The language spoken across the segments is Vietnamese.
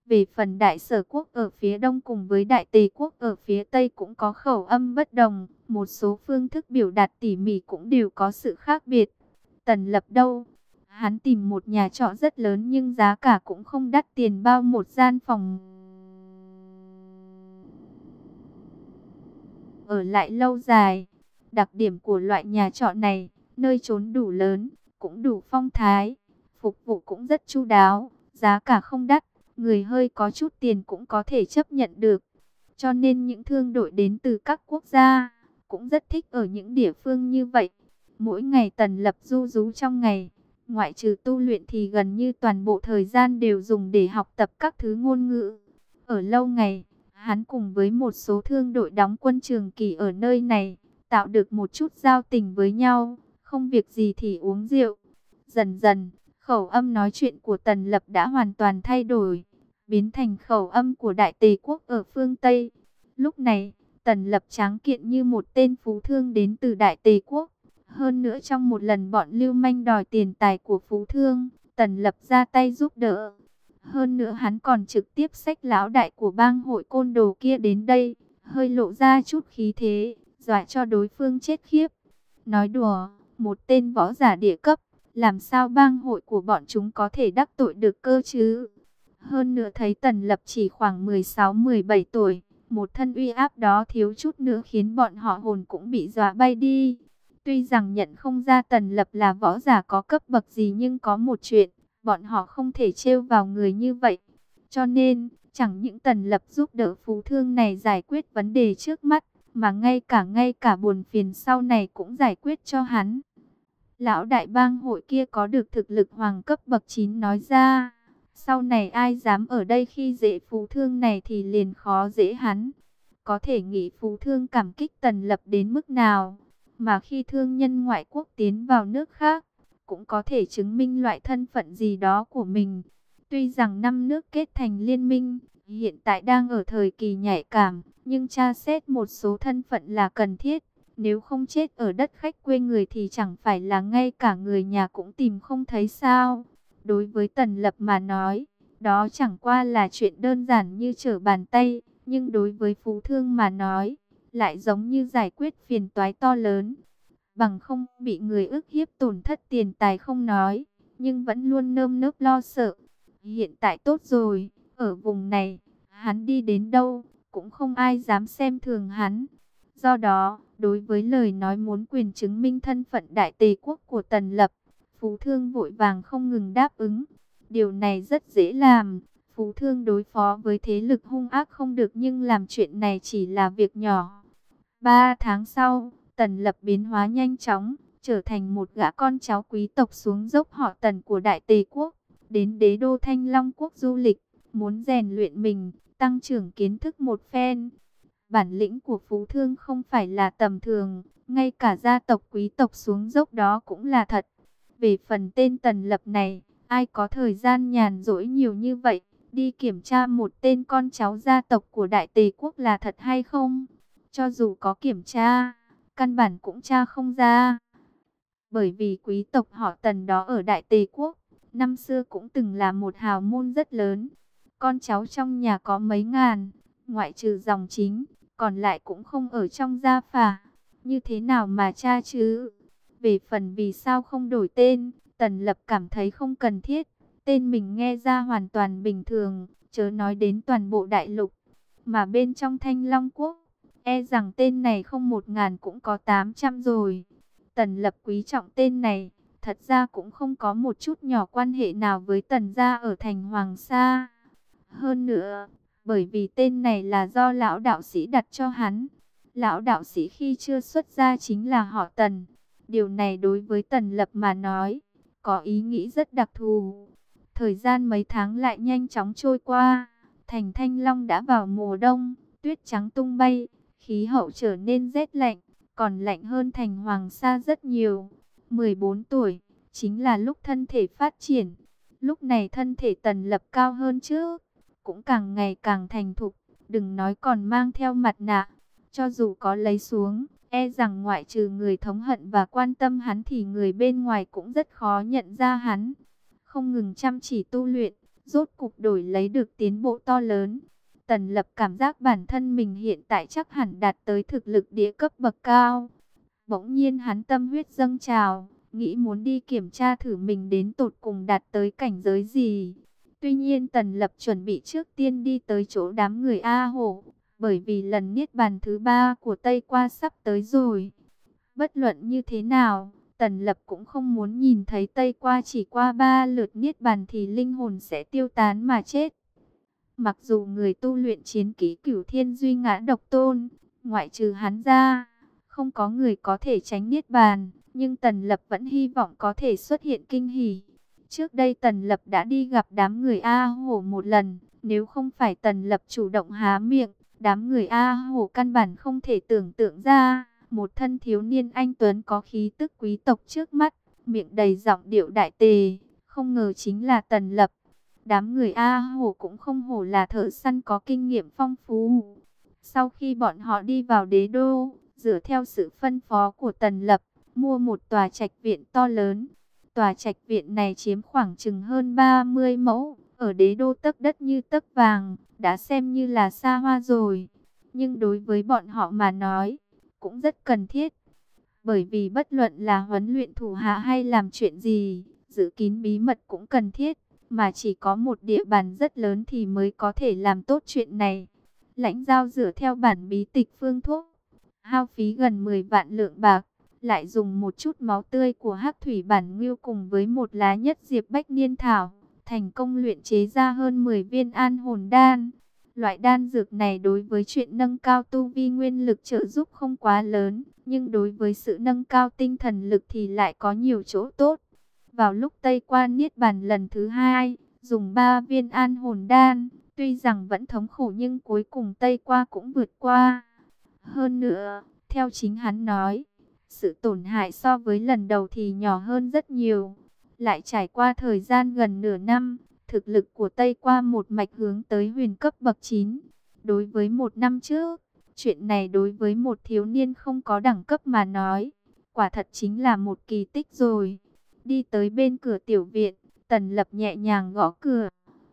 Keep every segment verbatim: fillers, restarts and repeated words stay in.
Về phần Đại Sở quốc ở phía đông cùng với Đại Tề quốc ở phía tây cũng có khẩu âm bất đồng, một số phương thức biểu đạt tỉ mỉ cũng đều có sự khác biệt. Tần Lập đâu? Hắn tìm một nhà trọ rất lớn nhưng giá cả cũng không đắt tiền bao một gian phòng. Ở lại lâu dài. Đặc điểm của loại nhà trọ này, nơi trốn đủ lớn, cũng đủ phong thái, phục vụ cũng rất chu đáo, giá cả không đắt, người hơi có chút tiền cũng có thể chấp nhận được. Cho nên những thương đội đến từ các quốc gia cũng rất thích ở những địa phương như vậy. Mỗi ngày Tần Lập du rú trong ngày, ngoại trừ tu luyện thì gần như toàn bộ thời gian đều dùng để học tập các thứ ngôn ngữ. Ở lâu ngày, hắn cùng với một số thương đội đóng quân trường kỳ ở nơi này, tạo được một chút giao tình với nhau, không việc gì thì uống rượu. Dần dần, khẩu âm nói chuyện của Tần Lập đã hoàn toàn thay đổi, biến thành khẩu âm của Đại Tề quốc ở phương Tây. Lúc này, Tần Lập tráng kiện như một tên phú thương đến từ Đại Tề quốc. Hơn nữa trong một lần bọn lưu manh đòi tiền tài của phú thương, Tần Lập ra tay giúp đỡ. Hơn nữa hắn còn trực tiếp xách lão đại của bang hội côn đồ kia đến đây, hơi lộ ra chút khí thế, dọa cho đối phương chết khiếp. Nói đùa, một tên võ giả địa cấp, làm sao bang hội của bọn chúng có thể đắc tội được cơ chứ? Hơn nữa thấy Tần Lập chỉ khoảng mười sáu mười bảy tuổi, một thân uy áp đó thiếu chút nữa khiến bọn họ hồn cũng bị dọa bay đi. Tuy rằng nhận không ra Tần Lập là võ giả có cấp bậc gì nhưng có một chuyện, bọn họ không thể trêu vào người như vậy. Cho nên, chẳng những Tần Lập giúp đỡ phú thương này giải quyết vấn đề trước mắt, mà ngay cả ngay cả buồn phiền sau này cũng giải quyết cho hắn. Lão đại bang hội kia có được thực lực hoàng cấp bậc chín nói ra, sau này ai dám ở đây khi dễ phú thương này thì liền khó dễ hắn. Có thể nghĩ phú thương cảm kích Tần Lập đến mức nào, mà khi thương nhân ngoại quốc tiến vào nước khác, cũng có thể chứng minh loại thân phận gì đó của mình. Tuy rằng năm nước kết thành liên minh, hiện tại đang ở thời kỳ nhạy cảm, nhưng tra xét một số thân phận là cần thiết. Nếu không chết ở đất khách quê người thì chẳng phải là ngay cả người nhà cũng tìm không thấy sao. Đối với Tần Lập mà nói, đó chẳng qua là chuyện đơn giản như trở bàn tay. Nhưng đối với phú thương mà nói, lại giống như giải quyết phiền toái to lớn. Bằng không bị người ức hiếp tổn thất tiền tài không nói, nhưng vẫn luôn nơm nớp lo sợ. Hiện tại tốt rồi, ở vùng này, hắn đi đến đâu, cũng không ai dám xem thường hắn. Do đó, đối với lời nói muốn quyền chứng minh thân phận Đại Tề quốc của Tần Lập, phú thương vội vàng không ngừng đáp ứng. Điều này rất dễ làm. Phú thương đối phó với thế lực hung ác không được nhưng làm chuyện này chỉ là việc nhỏ. Ba tháng sau, Tần Lập biến hóa nhanh chóng, trở thành một gã con cháu quý tộc xuống dốc họ Tần của Đại Tề quốc, đến đế đô Thanh Long quốc du lịch, muốn rèn luyện mình, tăng trưởng kiến thức một phen. Bản lĩnh của phú thương không phải là tầm thường, ngay cả gia tộc quý tộc xuống dốc đó cũng là thật. Về phần tên Tần Lập này, ai có thời gian nhàn rỗi nhiều như vậy, đi kiểm tra một tên con cháu gia tộc của Đại Tề quốc là thật hay không? Cho dù có kiểm tra, căn bản cũng tra không ra. Bởi vì quý tộc họ Tần đó ở Đại Tề quốc, năm xưa cũng từng là một hào môn rất lớn. Con cháu trong nhà có mấy ngàn, ngoại trừ dòng chính, còn lại cũng không ở trong gia phả. Như thế nào mà tra chứ? Về phần vì sao không đổi tên, Tần Lập cảm thấy không cần thiết. Tên mình nghe ra hoàn toàn bình thường, chớ nói đến toàn bộ đại lục. Mà bên trong Thanh Long quốc, e rằng tên này không một ngàn cũng có tám trăm rồi. Tần Lập quý trọng tên này, thật ra cũng không có một chút nhỏ quan hệ nào với Tần gia ở thành Hoàng Sa. Hơn nữa, bởi vì tên này là do lão đạo sĩ đặt cho hắn. Lão đạo sĩ khi chưa xuất gia chính là họ Tần. Điều này đối với Tần Lập mà nói, có ý nghĩ rất đặc thù. Thời gian mấy tháng lại nhanh chóng trôi qua, thành Thanh Long đã vào mùa đông, tuyết trắng tung bay, khí hậu trở nên rét lạnh, còn lạnh hơn thành Hoàng Sa rất nhiều. mười bốn tuổi, chính là lúc thân thể phát triển. Lúc này thân thể Tần Lập cao hơn trước, cũng càng ngày càng thành thục, đừng nói còn mang theo mặt nạ. Cho dù có lấy xuống, e rằng ngoại trừ người thống hận và quan tâm hắn thì người bên ngoài cũng rất khó nhận ra hắn. Không ngừng chăm chỉ tu luyện, rốt cục đổi lấy được tiến bộ to lớn. Tần Lập cảm giác bản thân mình hiện tại chắc hẳn đạt tới thực lực địa cấp bậc cao. Bỗng nhiên hắn tâm huyết dâng trào, nghĩ muốn đi kiểm tra thử mình đến tột cùng đạt tới cảnh giới gì. Tuy nhiên Tần Lập chuẩn bị trước tiên đi tới chỗ đám người A Hổ, bởi vì lần niết bàn thứ ba của Tây Qua sắp tới rồi. Bất luận như thế nào, Tần Lập cũng không muốn nhìn thấy Tây Qua chỉ qua ba lượt niết bàn thì linh hồn sẽ tiêu tán mà chết. Mặc dù người tu luyện chiến kỹ Cửu Thiên Duy Ngã Độc Tôn, ngoại trừ hắn ra, không có người có thể tránh niết bàn, nhưng Tần Lập vẫn hy vọng có thể xuất hiện kinh hỉ. Trước đây Tần Lập đã đi gặp đám người A Hổ một lần, nếu không phải Tần Lập chủ động há miệng, đám người A Hổ căn bản không thể tưởng tượng ra, một thân thiếu niên anh tuấn có khí tức quý tộc trước mắt, miệng đầy giọng điệu đại tề, không ngờ chính là Tần Lập. Đám người A Hổ cũng không hổ là thợ săn có kinh nghiệm phong phú. Sau khi bọn họ đi vào đế đô, dựa theo sự phân phó của Tần Lập, mua một tòa trạch viện to lớn. Tòa trạch viện này chiếm khoảng chừng hơn ba mươi mẫu, ở đế đô tấc đất như tấc vàng, đã xem như là xa hoa rồi. Nhưng đối với bọn họ mà nói, cũng rất cần thiết. Bởi vì bất luận là huấn luyện thủ hạ hay làm chuyện gì, giữ kín bí mật cũng cần thiết. Mà chỉ có một địa bàn rất lớn thì mới có thể làm tốt chuyện này. Lãnh Giao dựa theo bản bí tịch phương thuốc, hao phí gần mười vạn lượng bạc, lại dùng một chút máu tươi của Hắc Thủy Bản Ngưu cùng với một lá nhất diệp bách niên thảo, thành công luyện chế ra hơn mười viên an hồn đan. Loại đan dược này đối với chuyện nâng cao tu vi nguyên lực trợ giúp không quá lớn, nhưng đối với sự nâng cao tinh thần lực thì lại có nhiều chỗ tốt. Vào lúc Tây Qua niết bàn lần thứ hai, dùng ba viên an hồn đan, tuy rằng vẫn thống khổ nhưng cuối cùng Tây Qua cũng vượt qua. Hơn nữa, theo chính hắn nói, sự tổn hại so với lần đầu thì nhỏ hơn rất nhiều. Lại trải qua thời gian gần nửa năm, thực lực của Tây Qua một mạch hướng tới huyền cấp bậc chín. Đối với một năm trước, chuyện này đối với một thiếu niên không có đẳng cấp mà nói, quả thật chính là một kỳ tích rồi. Đi tới bên cửa tiểu viện, Tần Lập nhẹ nhàng gõ cửa.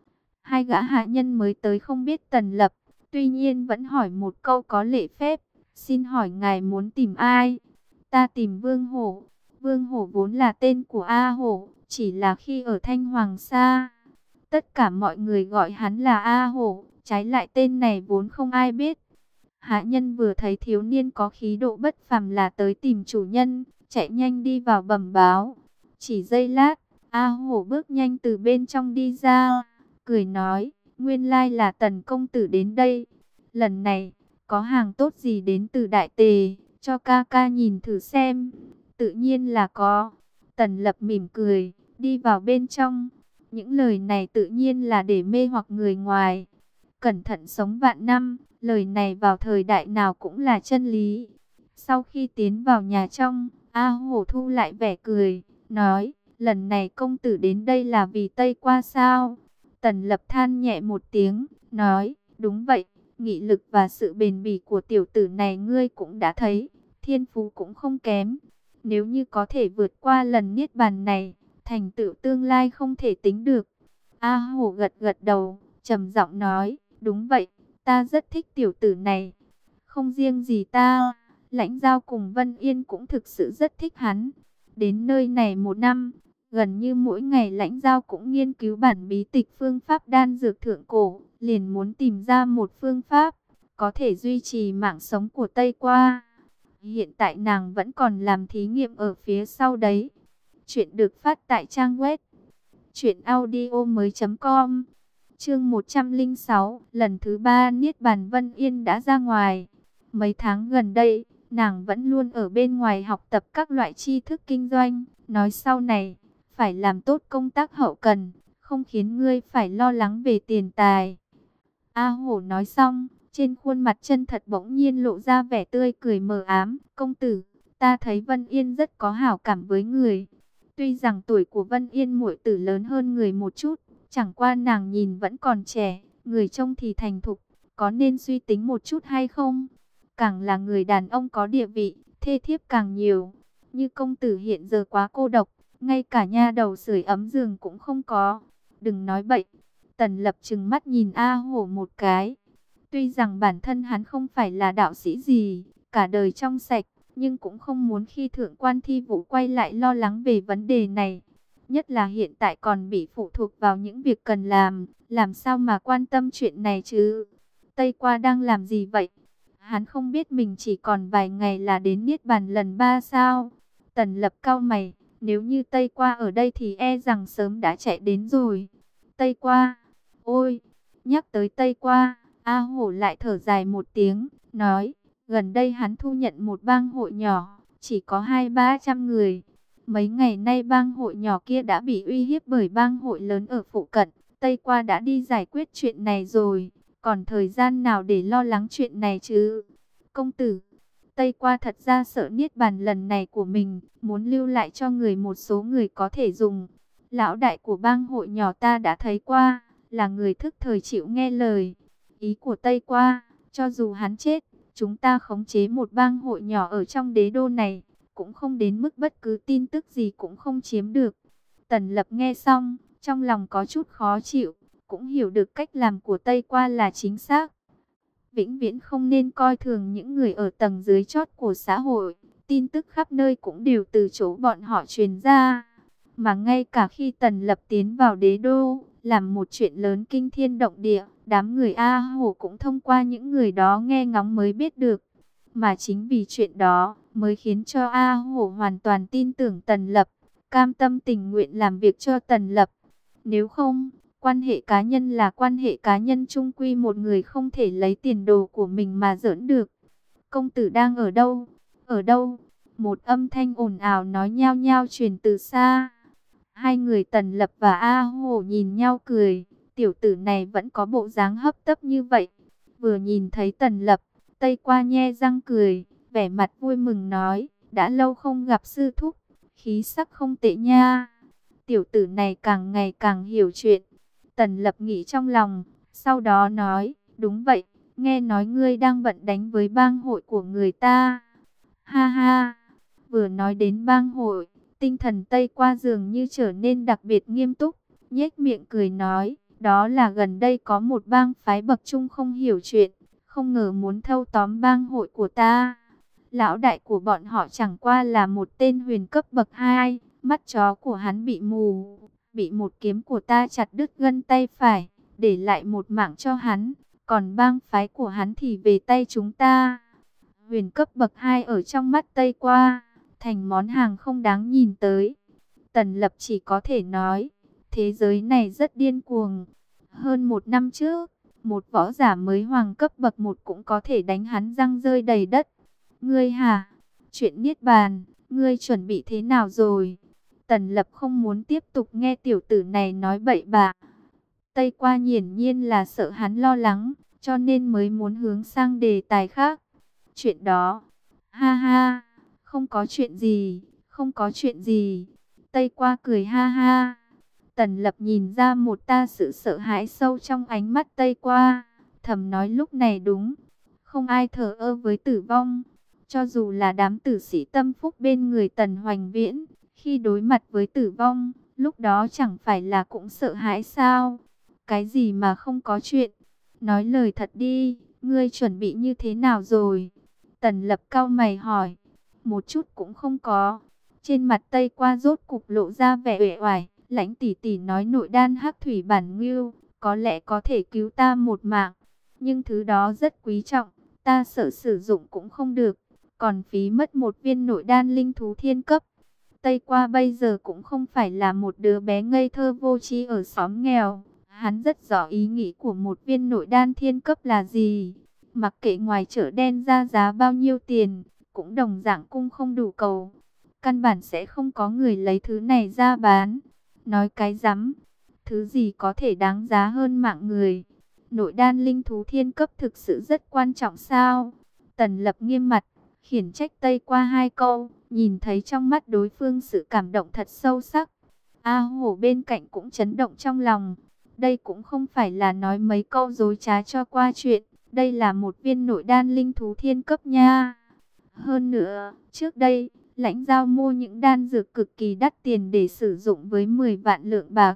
Hai gã hạ nhân mới tới không biết Tần Lập, tuy nhiên vẫn hỏi một câu có lễ phép. Xin hỏi ngài muốn tìm ai? Ta tìm Vương Hổ. Vương Hổ vốn là tên của A Hổ, chỉ là khi ở Thanh Hoàng Sa, tất cả mọi người gọi hắn là A Hổ, trái lại tên này vốn không ai biết. Hạ nhân vừa thấy thiếu niên có khí độ bất phàm là tới tìm chủ nhân, chạy nhanh đi vào bẩm báo. Chỉ giây lát, A Hổ bước nhanh từ bên trong đi ra, cười nói, nguyên lai là Tần công tử đến đây. Lần này, có hàng tốt gì đến từ Đại Tề, cho ca ca nhìn thử xem. Tự nhiên là có. Tần Lập mỉm cười, đi vào bên trong. Những lời này tự nhiên là để mê hoặc người ngoài. Cẩn thận sống vạn năm, lời này vào thời đại nào cũng là chân lý. Sau khi tiến vào nhà trong, A Hổ thu lại vẻ cười, nói, lần này công tử đến đây là vì Tây Qua sao? Tần Lập than nhẹ một tiếng, nói, đúng vậy, nghị lực và sự bền bỉ của tiểu tử này ngươi cũng đã thấy, thiên phú cũng không kém. Nếu như có thể vượt qua lần niết bàn này, thành tựu tương lai không thể tính được. A Hổ gật gật đầu, trầm giọng nói, đúng vậy, ta rất thích tiểu tử này. Không riêng gì ta, Lãnh Giao cùng Vân Yên cũng thực sự rất thích hắn. Đến nơi này một năm, gần như mỗi ngày Lãnh Giao cũng nghiên cứu bản bí tịch phương pháp đan dược thượng cổ, liền muốn tìm ra một phương pháp có thể duy trì mạng sống của Tây Qua. Hiện tại nàng vẫn còn làm thí nghiệm ở phía sau đấy. Chuyện được phát tại trang web truyện audio mới chấm com. Chương một trăm lẻ sáu, lần thứ ba niết bàn Vân Yên đã ra ngoài. Mấy tháng gần đây, nàng vẫn luôn ở bên ngoài học tập các loại tri thức kinh doanh, nói sau này phải làm tốt công tác hậu cần, không khiến ngươi phải lo lắng về tiền tài. A Hổ nói xong, trên khuôn mặt chân thật bỗng nhiên lộ ra vẻ tươi cười mờ ám. Công tử, ta thấy Vân Yên rất có hảo cảm với người. Tuy rằng tuổi của Vân Yên muội tử lớn hơn người một chút, chẳng qua nàng nhìn vẫn còn trẻ, người trông thì thành thục, có nên suy tính một chút hay không? Càng là người đàn ông có địa vị, thê thiếp càng nhiều. Như công tử hiện giờ quá cô độc, ngay cả nha đầu sưởi ấm giường cũng không có. Đừng nói bậy, Tần Lập trừng mắt nhìn A Hổ một cái. Tuy rằng bản thân hắn không phải là đạo sĩ gì, cả đời trong sạch, nhưng cũng không muốn khi thượng quan Thi Vũ quay lại lo lắng về vấn đề này. Nhất là hiện tại còn bị phụ thuộc vào những việc cần làm, làm sao mà quan tâm chuyện này chứ? Tây Qua đang làm gì vậy? Hắn không biết mình chỉ còn vài ngày là đến Niết Bàn lần ba sao? Tần Lập cau mày, nếu như Tây Qua ở đây thì e rằng sớm đã chạy đến rồi. Tây Qua, ôi, nhắc tới Tây Qua, A Hổ lại thở dài một tiếng, nói, gần đây hắn thu nhận một bang hội nhỏ, chỉ có hai ba trăm người. Mấy ngày nay bang hội nhỏ kia đã bị uy hiếp bởi bang hội lớn ở phụ cận. Tây Qua đã đi giải quyết chuyện này rồi, còn thời gian nào để lo lắng chuyện này chứ? Công tử, Tây Qua thật ra sợ Niết Bàn lần này của mình, muốn lưu lại cho người một số người có thể dùng. Lão đại của bang hội nhỏ ta đã thấy qua, là người thức thời chịu nghe lời. Ý của Tây Qua, cho dù hắn chết, chúng ta khống chế một bang hội nhỏ ở trong đế đô này, cũng không đến mức bất cứ tin tức gì cũng không chiếm được. Tần Lập nghe xong, trong lòng có chút khó chịu, cũng hiểu được cách làm của Tây Qua là chính xác. Vĩnh viễn không nên coi thường những người ở tầng dưới chót của xã hội, tin tức khắp nơi cũng đều từ chỗ bọn họ truyền ra. Mà ngay cả khi Tần Lập tiến vào đế đô, làm một chuyện lớn kinh thiên động địa, đám người A Hổ cũng thông qua những người đó nghe ngóng mới biết được. Mà chính vì chuyện đó, mới khiến cho A Hổ hoàn toàn tin tưởng Tần Lập, cam tâm tình nguyện làm việc cho Tần Lập. Nếu không, quan hệ cá nhân là quan hệ cá nhân, chung quy một người không thể lấy tiền đồ của mình mà giỡn được. Công tử đang ở đâu? Ở đâu? Một âm thanh ồn ào nói nhao nhao truyền từ xa. Hai người Tần Lập và A Hổ nhìn nhau cười, tiểu tử này vẫn có bộ dáng hấp tấp như vậy. Vừa nhìn thấy Tần Lập, Tây Qua nhe răng cười, vẻ mặt vui mừng nói, đã lâu không gặp sư thúc, khí sắc không tệ nha. Tiểu tử này càng ngày càng hiểu chuyện. Tần Lập nghĩ trong lòng, sau đó nói, đúng vậy, nghe nói ngươi đang bận đánh với bang hội của người ta. Ha ha, vừa nói đến bang hội, tinh thần Tây Qua dường như trở nên đặc biệt nghiêm túc, nhếch miệng cười nói, đó là gần đây có một bang phái bậc trung không hiểu chuyện, không ngờ muốn thâu tóm bang hội của ta. Lão đại của bọn họ chẳng qua là một tên huyền cấp bậc hai, mắt chó của hắn bị mù, bị một kiếm của ta chặt đứt gân tay phải, để lại một mảng cho hắn, còn bang phái của hắn thì về tay chúng ta. Huyền cấp bậc hai ở trong mắt Tây Qua, thành món hàng không đáng nhìn tới. Tần Lập chỉ có thể nói, thế giới này rất điên cuồng. Hơn một năm trước, một võ giả mới hoàng cấp bậc một cũng có thể đánh hắn răng rơi đầy đất. Ngươi hả? Chuyện Niết Bàn, ngươi chuẩn bị thế nào rồi? Tần Lập không muốn tiếp tục nghe tiểu tử này nói bậy bạ. Tây Qua hiển nhiên là sợ hắn lo lắng, cho nên mới muốn hướng sang đề tài khác. Chuyện đó, ha ha, không có chuyện gì, không có chuyện gì. Tây Qua cười ha ha. Tần Lập nhìn ra một ta sự sợ hãi sâu trong ánh mắt Tây Qua, thầm nói lúc này đúng, không ai thờ ơ với tử vong. Cho dù là đám tử sĩ tâm phúc bên người Tần Hoành Viễn, khi đối mặt với tử vong, lúc đó chẳng phải là cũng sợ hãi sao? Cái gì mà không có chuyện? Nói lời thật đi, ngươi chuẩn bị như thế nào rồi? Tần Lập cau mày hỏi. Một chút cũng không có. Trên mặt Tây Qua rốt cục lộ ra vẻ uể oải. Lãnh tỷ tỷ nói nội đan hắc thủy bản ngưu, có lẽ có thể cứu ta một mạng. Nhưng thứ đó rất quý trọng, ta sợ sử dụng cũng không được. Còn phí mất một viên nội đan linh thú thiên cấp. Tây Qua bây giờ cũng không phải là một đứa bé ngây thơ vô tri ở xóm nghèo. Hắn rất rõ ý nghĩ của một viên nội đan thiên cấp là gì. Mặc kệ ngoài chợ đen ra giá bao nhiêu tiền, cũng đồng dạng cung không đủ cầu. Căn bản sẽ không có người lấy thứ này ra bán. Nói cái rắm, thứ gì có thể đáng giá hơn mạng người. Nội đan linh thú thiên cấp thực sự rất quan trọng sao? Tần Lập nghiêm mặt, khiển trách Tây Qua hai câu, nhìn thấy trong mắt đối phương sự cảm động thật sâu sắc. A Hổ bên cạnh cũng chấn động trong lòng. Đây cũng không phải là nói mấy câu dối trá cho qua chuyện. Đây là một viên nội đan linh thú thiên cấp nha. Hơn nữa, trước đây, Lãnh Giao mua những đan dược cực kỳ đắt tiền để sử dụng với mười vạn lượng bạc.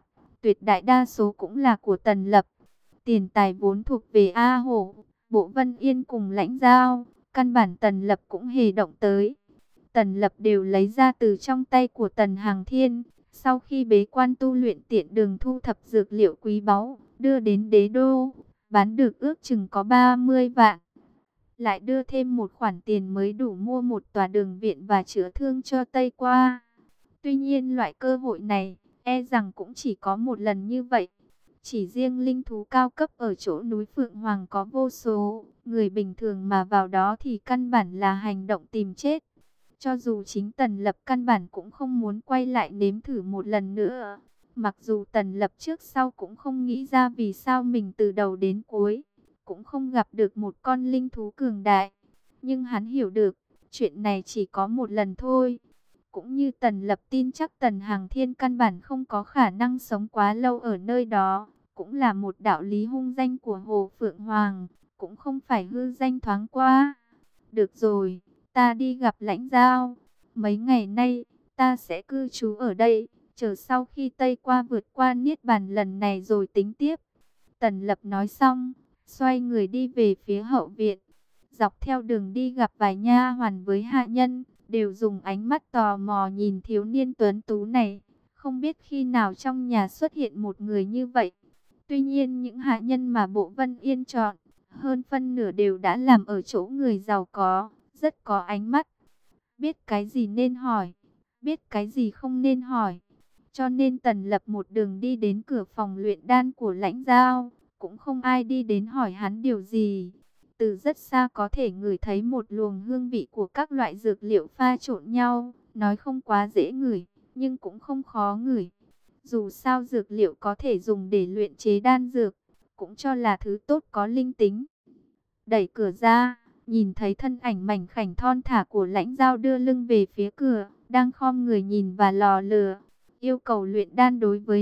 tuyệt đại đa số cũng là của Tần Lập. Tiền tài vốn thuộc về A Hổ, Bộ Vân Yên cùng Lãnh Giao, căn bản Tần Lập cũng hề động tới. Tần Lập đều lấy ra từ trong tay của Tần Hàng Thiên, sau khi bế quan tu luyện tiện đường thu thập dược liệu quý báu, đưa đến đế đô, bán được ước chừng có ba mươi vạn. Lại đưa thêm một khoản tiền mới đủ mua một tòa đường viện và chữa thương cho Tây Qua. Tuy nhiên loại cơ hội này, e rằng cũng chỉ có một lần như vậy. Chỉ riêng linh thú cao cấp ở chỗ núi Phượng Hoàng có vô số, người bình thường mà vào đó thì căn bản là hành động tìm chết. Cho dù chính Tần Lập căn bản cũng không muốn quay lại nếm thử một lần nữa. Mặc dù Tần Lập trước sau cũng không nghĩ ra vì sao mình từ đầu đến cuối cũng không gặp được một con linh thú cường đại. Nhưng hắn hiểu được, chuyện này chỉ có một lần thôi. Cũng như Tần Lập tin chắc Tần Hàng Thiên căn bản không có khả năng sống quá lâu ở nơi đó. Cũng là một đạo lý hung danh của Hồ Phượng Hoàng, cũng không phải hư danh thoáng qua. Được rồi, ta đi gặp Lãnh Giao. Mấy ngày nay, ta sẽ cư trú ở đây, chờ sau khi Tây Qua vượt qua Niết Bàn lần này rồi tính tiếp. Tần Lập nói xong, xoay người đi về phía hậu viện. Dọc theo đường đi gặp vài nha hoàn với hạ nhân, đều dùng ánh mắt tò mò nhìn thiếu niên tuấn tú này. Không biết khi nào trong nhà xuất hiện một người như vậy. Tuy nhiên những hạ nhân mà Bộ Vân Yên chọn, hơn phân nửa đều đã làm ở chỗ người giàu có, rất có ánh mắt. Biết cái gì nên hỏi, biết cái gì không nên hỏi. Cho nên Tần Lập một đường đi đến cửa phòng luyện đan của Lãnh Giao, cũng không ai đi đến hỏi hắn điều gì. Từ rất xa có thể ngửi thấy một luồng hương vị của các loại dược liệu pha trộn nhau, nói không quá dễ ngửi, nhưng cũng không khó ngửi. Dù sao dược liệu có thể dùng để luyện chế đan dược, cũng cho là thứ tốt có linh tính. Đẩy cửa ra, nhìn thấy thân ảnh mảnh khảnh thon thả của Lãnh Giao đưa lưng về phía cửa, đang khom người nhìn vào lò lửa. Yêu cầu luyện đan đối với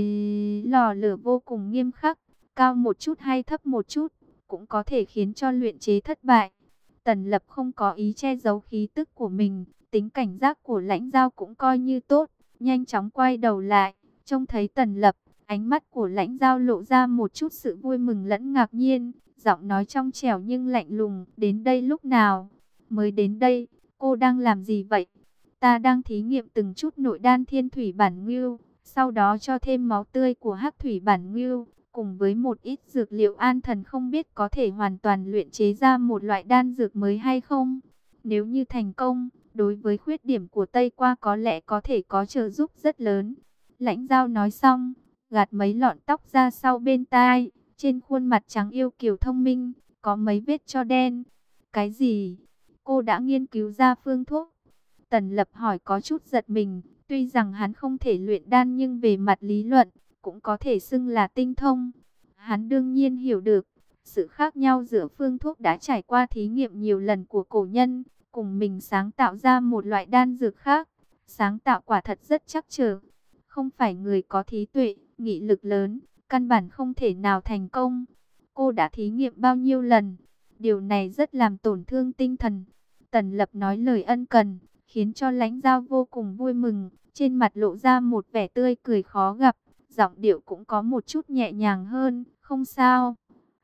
lò lửa vô cùng nghiêm khắc, cao một chút hay thấp một chút, cũng có thể khiến cho luyện chế thất bại. Tần Lập không có ý che giấu khí tức của mình, tính cảnh giác của Lãnh Giao cũng coi như tốt, nhanh chóng quay đầu lại, trông thấy Tần Lập, ánh mắt của Lãnh Giao lộ ra một chút sự vui mừng lẫn ngạc nhiên, giọng nói trong trẻo nhưng lạnh lùng, đến đây lúc nào? Mới đến đây, cô đang làm gì vậy? Ta đang thí nghiệm từng chút nội đan thiên thủy bản ngưu, sau đó cho thêm máu tươi của hắc thủy bản ngưu, cùng với một ít dược liệu an thần không biết có thể hoàn toàn luyện chế ra một loại đan dược mới hay không. Nếu như thành công, đối với khuyết điểm của Tây Qua có lẽ có thể có trợ giúp rất lớn. Lãnh Giao nói xong, gạt mấy lọn tóc ra sau bên tai, trên khuôn mặt trắng yêu kiều thông minh, có mấy vết cho đen. Cái gì? Cô đã nghiên cứu ra phương thuốc? Tần Lập hỏi có chút giật mình, tuy rằng hắn không thể luyện đan nhưng về mặt lý luận, cũng có thể xưng là tinh thông. Hắn đương nhiên hiểu được, sự khác nhau giữa phương thuốc đã trải qua thí nghiệm nhiều lần của cổ nhân, cùng mình sáng tạo ra một loại đan dược khác. Sáng tạo quả thật rất chắc trở. Không phải người có trí tuệ, nghị lực lớn, căn bản không thể nào thành công. Cô đã thí nghiệm bao nhiêu lần? Điều này rất làm tổn thương tinh thần. Tần Lập nói lời ân cần, khiến cho Lãnh Giao vô cùng vui mừng, trên mặt lộ ra một vẻ tươi cười khó gặp, giọng điệu cũng có một chút nhẹ nhàng hơn, không sao.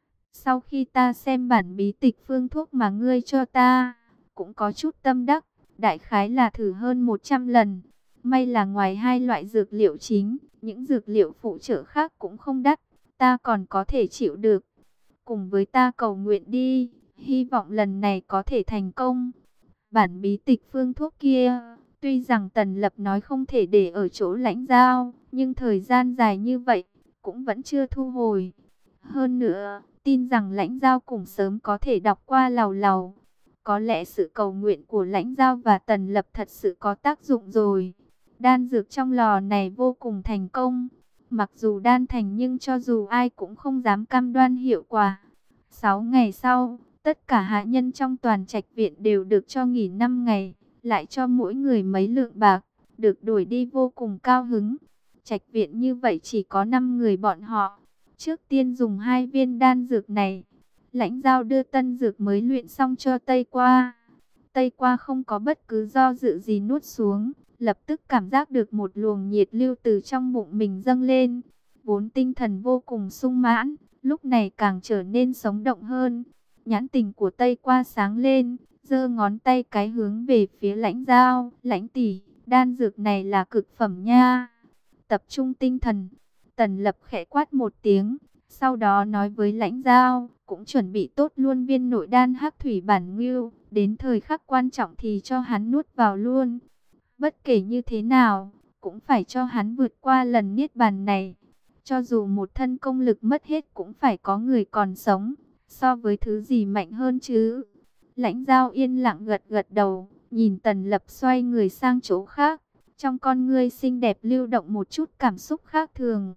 Sau khi ta xem bản bí tịch phương thuốc mà ngươi cho ta, cũng có chút tâm đắc, đại khái là thử hơn một trăm lần. May là ngoài hai loại dược liệu chính, những dược liệu phụ trợ khác cũng không đắt, ta còn có thể chịu được. Cùng với ta cầu nguyện đi, hy vọng lần này có thể thành công. Bản bí tịch phương thuốc kia, tuy rằng Tần Lập nói không thể để ở chỗ Lãnh Giao, nhưng thời gian dài như vậy, cũng vẫn chưa thu hồi. Hơn nữa, tin rằng Lãnh Giao cũng sớm có thể đọc qua lầu lầu. Có lẽ sự cầu nguyện của Lãnh Giao và Tần Lập thật sự có tác dụng rồi. Đan dược trong lò này vô cùng thành công. Mặc dù đan thành nhưng cho dù ai cũng không dám cam đoan hiệu quả. Sáu ngày sau, tất cả hạ nhân trong toàn trạch viện đều được cho nghỉ năm ngày, lại cho mỗi người mấy lượng bạc, được đuổi đi vô cùng cao hứng. Trạch viện như vậy chỉ có năm người bọn họ. Trước tiên dùng hai viên đan dược này, Lãnh Giao đưa tân dược mới luyện xong cho Tây Qua. Tây Qua không có bất cứ do dự gì nuốt xuống, lập tức cảm giác được một luồng nhiệt lưu từ trong bụng mình dâng lên. vốn tinh thần vô cùng sung mãn, lúc này càng trở nên sống động hơn. Nhãn tình của Tây Qua sáng lên, giơ ngón tay cái hướng về phía Lãnh Giao. Lãnh tỷ, đan dược này là cực phẩm nha. Tập trung tinh thần. Tần Lập khẽ quát một tiếng, sau đó nói với Lãnh Giao, cũng chuẩn bị tốt luôn viên nội đan hắc thủy bản ngưu, đến thời khắc quan trọng thì cho hắn nuốt vào luôn. Bất kể như thế nào, cũng phải cho hắn vượt qua lần niết bàn này. Cho dù một thân công lực mất hết cũng phải có người còn sống, so với thứ gì mạnh hơn chứ. Lãnh Giao yên lặng gật gật đầu, nhìn Tần Lập xoay người sang chỗ khác. Trong con ngươi xinh đẹp lưu động một chút cảm xúc khác thường.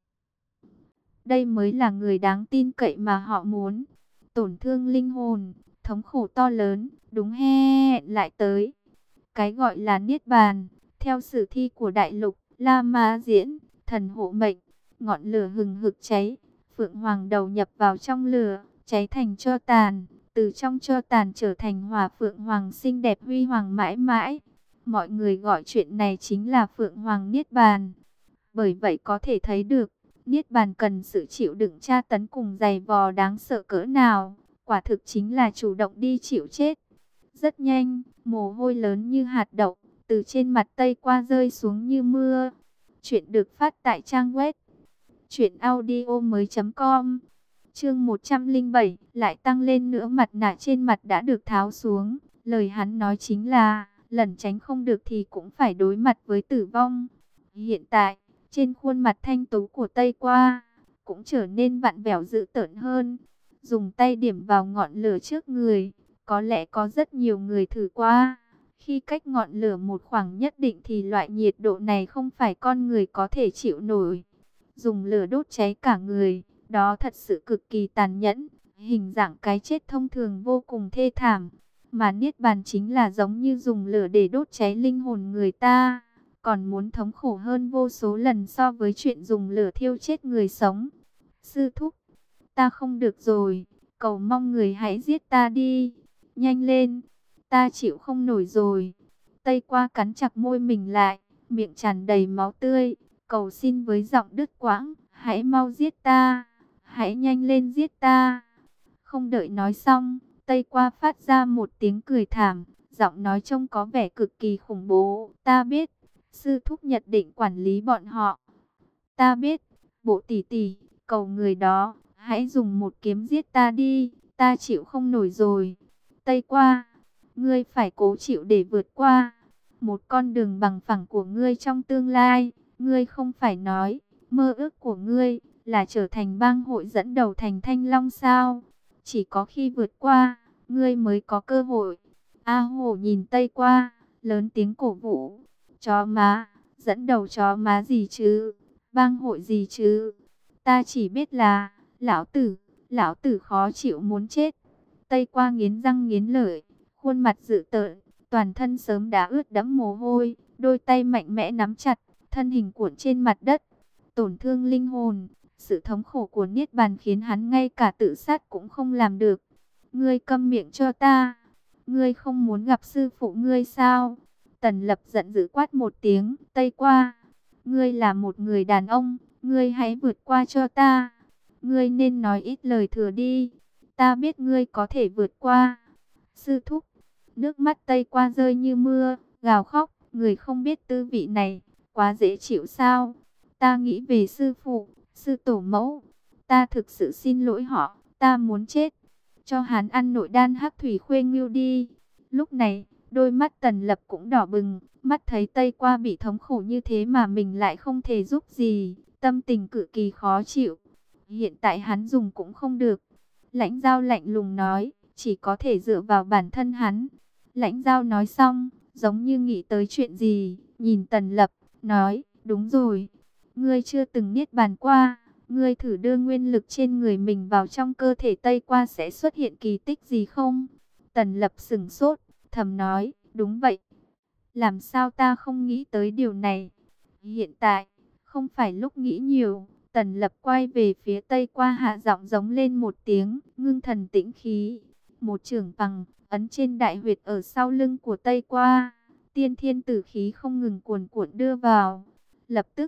Đây mới là người đáng tin cậy mà họ muốn. Tổn thương linh hồn, thống khổ to lớn, đúng hẹn lại tới. Cái gọi là niết bàn, theo sử thi của đại lục, La Ma diễn, thần hộ mệnh, ngọn lửa hừng hực cháy, phượng hoàng đầu nhập vào trong lửa, cháy thành tro tàn, từ trong tro tàn trở thành hỏa phượng hoàng xinh đẹp huy hoàng mãi mãi. Mọi người gọi chuyện này chính là phượng hoàng niết bàn. Bởi vậy có thể thấy được, niết bàn cần sự chịu đựng tra tấn cùng dày vò đáng sợ cỡ nào, quả thực chính là chủ động đi chịu chết. Rất nhanh, mồ hôi lớn như hạt đậu, từ trên mặt Tây Qua rơi xuống như mưa. Chuyện được phát tại trang web truyện audio mới chấm com. Chương một trăm lẻ bảy, lại tăng lên nữa, mặt nạ trên mặt đã được tháo xuống. Lời hắn nói chính là, lần tránh không được thì cũng phải đối mặt với tử vong. Hiện tại, trên khuôn mặt thanh tú của Tây Qua, cũng trở nên vặn vẹo dữ tợn hơn. Dùng tay điểm vào ngọn lửa trước người, có lẽ có rất nhiều người thử qua. Khi cách ngọn lửa một khoảng nhất định thì loại nhiệt độ này không phải con người có thể chịu nổi. Dùng lửa đốt cháy cả người, đó thật sự cực kỳ tàn nhẫn. Hình dạng cái chết thông thường vô cùng thê thảm. Mà niết bàn chính là giống như dùng lửa để đốt cháy linh hồn người ta. Còn muốn thống khổ hơn vô số lần so với chuyện dùng lửa thiêu chết người sống. Sư thúc, ta không được rồi, cầu mong người hãy giết ta đi. Nhanh lên, ta chịu không nổi rồi. Tây Qua cắn chặt môi mình lại, miệng tràn đầy máu tươi, cầu xin với giọng đứt quãng, hãy mau giết ta, hãy nhanh lên giết ta. Không đợi nói xong, Tây Qua phát ra một tiếng cười thảm, giọng nói trông có vẻ cực kỳ khủng bố. Ta biết, sư thúc nhất định quản lý bọn họ. Ta biết, bộ tỷ tỷ, cầu người đó, hãy dùng một kiếm giết ta đi, ta chịu không nổi rồi. Tây Qua, ngươi phải cố chịu để vượt qua một con đường bằng phẳng của ngươi trong tương lai. Ngươi không phải nói, mơ ước của ngươi là trở thành bang hội dẫn đầu thành Thanh Long sao? Chỉ có khi vượt qua, ngươi mới có cơ hội. A Hổ nhìn Tây Qua, lớn tiếng cổ vũ. Chó má, dẫn đầu chó má gì chứ? Bang hội gì chứ? Ta chỉ biết là, lão tử, lão tử khó chịu muốn chết. Tây Qua nghiến răng nghiến lợi, khuôn mặt dữ tợn, toàn thân sớm đã ướt đẫm mồ hôi, đôi tay mạnh mẽ nắm chặt, thân hình cuộn trên mặt đất, tổn thương linh hồn. Sự thống khổ của niết bàn khiến hắn ngay cả tự sát cũng không làm được. Ngươi câm miệng cho ta, ngươi không muốn gặp sư phụ ngươi sao? Tần Lập giận dữ quát một tiếng. Tây Qua, ngươi là một người đàn ông, ngươi hãy vượt qua cho ta. Ngươi nên nói ít lời thừa đi, ta biết ngươi có thể vượt qua. Sư thúc, nước mắt Tây Qua rơi như mưa, gào khóc. Người không biết tư vị này, quá dễ chịu sao? Ta nghĩ về sư phụ, sư tổ mẫu. Ta thực sự xin lỗi họ, ta muốn chết. Cho hắn ăn nội đan hắc thủy khuê ngưu đi. Lúc này, đôi mắt Tần Lập cũng đỏ bừng, mắt thấy Tây Qua bị thống khổ như thế mà mình lại không thể giúp gì, tâm tình cực kỳ khó chịu. Hiện tại hắn dùng cũng không được. Lãnh Giao lạnh lùng nói, chỉ có thể dựa vào bản thân hắn. Lãnh Giao nói xong, giống như nghĩ tới chuyện gì, nhìn Tần Lập, nói, đúng rồi, ngươi chưa từng niết bàn qua, ngươi thử đưa nguyên lực trên người mình vào trong cơ thể Tây Qua sẽ xuất hiện kỳ tích gì không? Tần Lập sững sốt, thầm nói, đúng vậy. Làm sao ta không nghĩ tới điều này? Hiện tại, không phải lúc nghĩ nhiều. Tần Lập quay về phía Tây Qua hạ giọng giống lên một tiếng, ngưng thần tĩnh khí. Một chưởng bằng, ấn trên đại huyệt ở sau lưng của Tây Qua. Tiên thiên tử khí không ngừng cuồn cuộn đưa vào. Lập tức,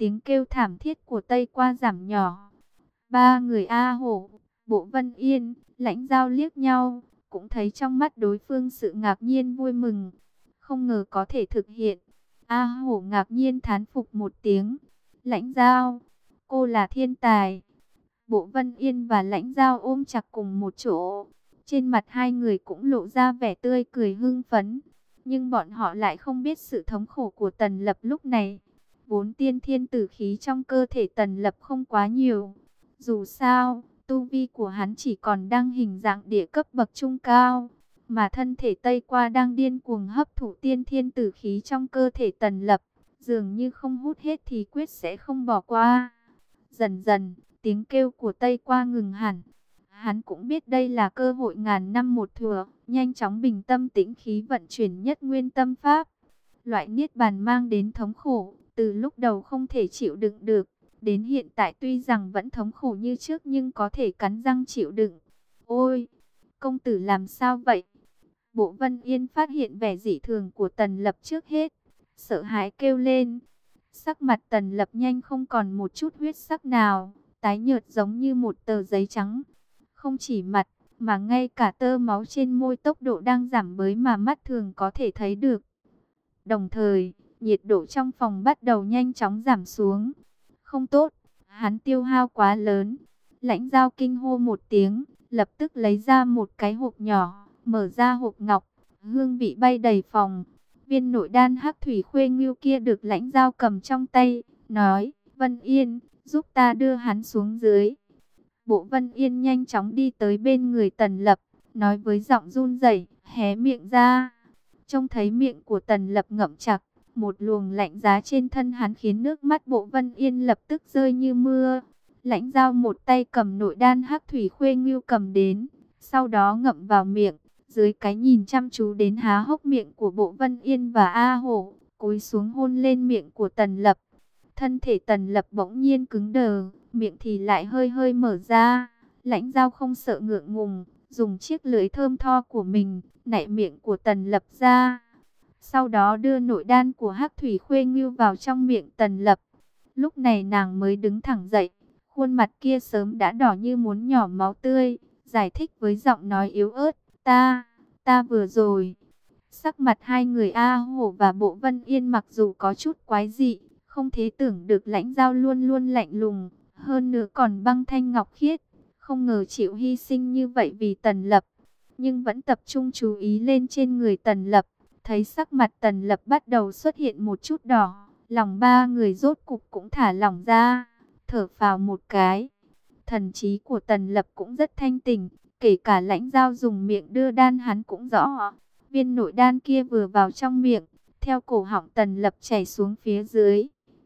tiếng kêu thảm thiết của Tây Qua giảm nhỏ. Ba người A Hổ, Bộ Vân Yên, Lãnh Giao liếc nhau, cũng thấy trong mắt đối phương sự ngạc nhiên vui mừng. Không ngờ có thể thực hiện. A Hổ ngạc nhiên thán phục một tiếng. Lãnh Giao, cô là thiên tài. Bộ Vân Yên và Lãnh Giao ôm chặt cùng một chỗ. Trên mặt hai người cũng lộ ra vẻ tươi cười hưng phấn. Nhưng bọn họ lại không biết sự thống khổ của Tần Lập lúc này. Vốn tiên thiên tử khí trong cơ thể Tần Lập không quá nhiều. Dù sao, tu vi của hắn chỉ còn đang hình dạng địa cấp bậc trung cao. Mà thân thể Tây Qua đang điên cuồng hấp thụ tiên thiên tử khí trong cơ thể Tần Lập. Dường như không hút hết thì quyết sẽ không bỏ qua. Dần dần, tiếng kêu của Tây Qua ngừng hẳn. Hắn cũng biết đây là cơ hội ngàn năm một thủa, nhanh chóng bình tâm tĩnh khí vận chuyển nhất nguyên tâm pháp. Loại niết bàn mang đến thống khổ, từ lúc đầu không thể chịu đựng được, đến hiện tại tuy rằng vẫn thống khổ như trước nhưng có thể cắn răng chịu đựng. Ôi, công tử làm sao vậy? Bộ Vân Yên phát hiện vẻ dị thường của Tần Lập trước hết, sợ hãi kêu lên. Sắc mặt Tần Lập nhanh không còn một chút huyết sắc nào, tái nhợt giống như một tờ giấy trắng. Không chỉ mặt, mà ngay cả tơ máu trên môi tốc độ đang giảm bới mà mắt thường có thể thấy được. Đồng thời, nhiệt độ trong phòng bắt đầu nhanh chóng giảm xuống. Không tốt, hắn tiêu hao quá lớn. Lãnh Giao kinh hô một tiếng, lập tức lấy ra một cái hộp nhỏ, mở ra hộp ngọc, hương vị bay đầy phòng. Viên nội đan hắc thủy khuê ngưu kia được Lãnh Giao cầm trong tay, nói, Vân Yên, giúp ta đưa hắn xuống dưới. Bộ Vân Yên nhanh chóng đi tới bên người Tần Lập, nói với giọng run rẩy, hé miệng ra. Trông thấy miệng của Tần Lập ngậm chặt, một luồng lạnh giá trên thân hắn khiến nước mắt Bộ Vân Yên lập tức rơi như mưa. Lãnh Giao một tay cầm nội đan hắc thủy khuê ngưu cầm đến, sau đó ngậm vào miệng, dưới cái nhìn chăm chú đến há hốc miệng của Bộ Vân Yên và A Hổ, cúi xuống hôn lên miệng của Tần Lập. Thân thể Tần Lập bỗng nhiên cứng đờ, miệng thì lại hơi hơi mở ra. Lãnh Giao không sợ ngượng ngùng, dùng chiếc lưỡi thơm tho của mình nạy miệng của Tần Lập ra. Sau đó đưa nội đan của hắc thủy khuê ngưu vào trong miệng Tần Lập. Lúc này nàng mới đứng thẳng dậy, khuôn mặt kia sớm đã đỏ như muốn nhỏ máu tươi, giải thích với giọng nói yếu ớt, ta, ta vừa rồi. Sắc mặt hai người A Hổ và Bộ Vân Yên mặc dù có chút quái dị, không thể tưởng được Lãnh Giao luôn luôn lạnh lùng, hơn nữa còn băng thanh ngọc khiết, không ngờ chịu hy sinh như vậy vì Tần Lập. Nhưng vẫn tập trung chú ý lên trên người Tần Lập, thấy sắc mặt Tần Lập bắt đầu xuất hiện một chút đỏ, lòng ba người rốt cục cũng thả lỏng ra, thở phào một cái. Thần trí của Tần Lập cũng rất thanh tỉnh, kể cả Lãnh Giao dùng miệng đưa đan hắn cũng rõ. Viên nội đan kia vừa vào trong miệng, theo cổ họng Tần Lập chảy xuống phía dưới.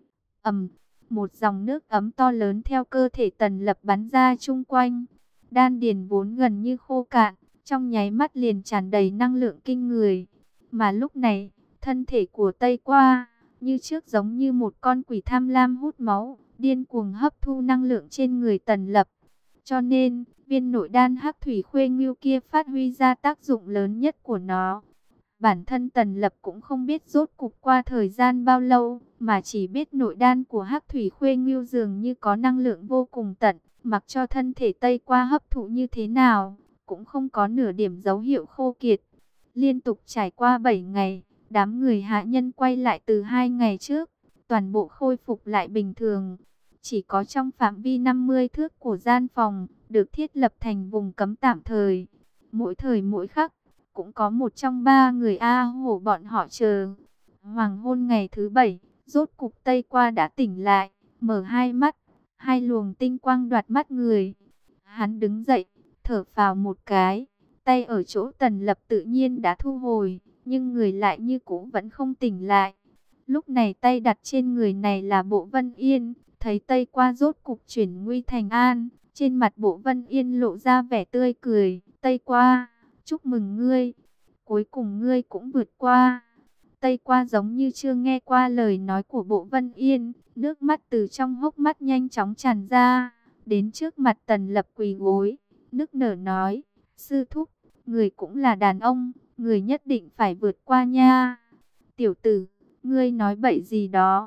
Ầm, một dòng nước ấm to lớn theo cơ thể Tần Lập bắn ra chung quanh. Đan điền vốn gần như khô cạn, trong nháy mắt liền tràn đầy năng lượng kinh người. Mà lúc này, thân thể của Tây Qua, như trước giống như một con quỷ tham lam hút máu, điên cuồng hấp thu năng lượng trên người Tần Lập. Cho nên, viên nội đan hắc thủy khuê ngưu kia phát huy ra tác dụng lớn nhất của nó. Bản thân Tần Lập cũng không biết rốt cục qua thời gian bao lâu, mà chỉ biết nội đan của hắc thủy khuê ngưu dường như có năng lượng vô cùng tận, mặc cho thân thể Tây Qua hấp thụ như thế nào, cũng không có nửa điểm dấu hiệu khô kiệt. Liên tục trải qua bảy ngày, đám người hạ nhân quay lại từ hai ngày trước, toàn bộ khôi phục lại bình thường. Chỉ có trong phạm vi năm mươi thước của gian phòng, được thiết lập thành vùng cấm tạm thời. Mỗi thời mỗi khắc, cũng có một trong ba người A Hổ bọn họ chờ. Hoàng hôn ngày thứ bảy, rốt cục Tây Qua đã tỉnh lại, mở hai mắt, hai luồng tinh quang đoạt mắt người. Hắn đứng dậy, thở phào một cái, tay ở chỗ Tần Lập tự nhiên đã thu hồi, nhưng người lại như cũ vẫn không tỉnh lại. Lúc này tay đặt trên người này là Bộ Vân Yên, thấy Tây Qua rốt cục chuyển nguy thành an, trên mặt Bộ Vân Yên lộ ra vẻ tươi cười. Tây Qua, chúc mừng ngươi, cuối cùng ngươi cũng vượt qua. Tây Qua giống như chưa nghe qua lời nói của Bộ Vân Yên, nước mắt từ trong hốc mắt nhanh chóng tràn ra, đến trước mặt Tần Lập quỳ gối, nức nở nói, sư thúc, người cũng là đàn ông, người nhất định phải vượt qua nha. Tiểu tử, ngươi nói bậy gì đó?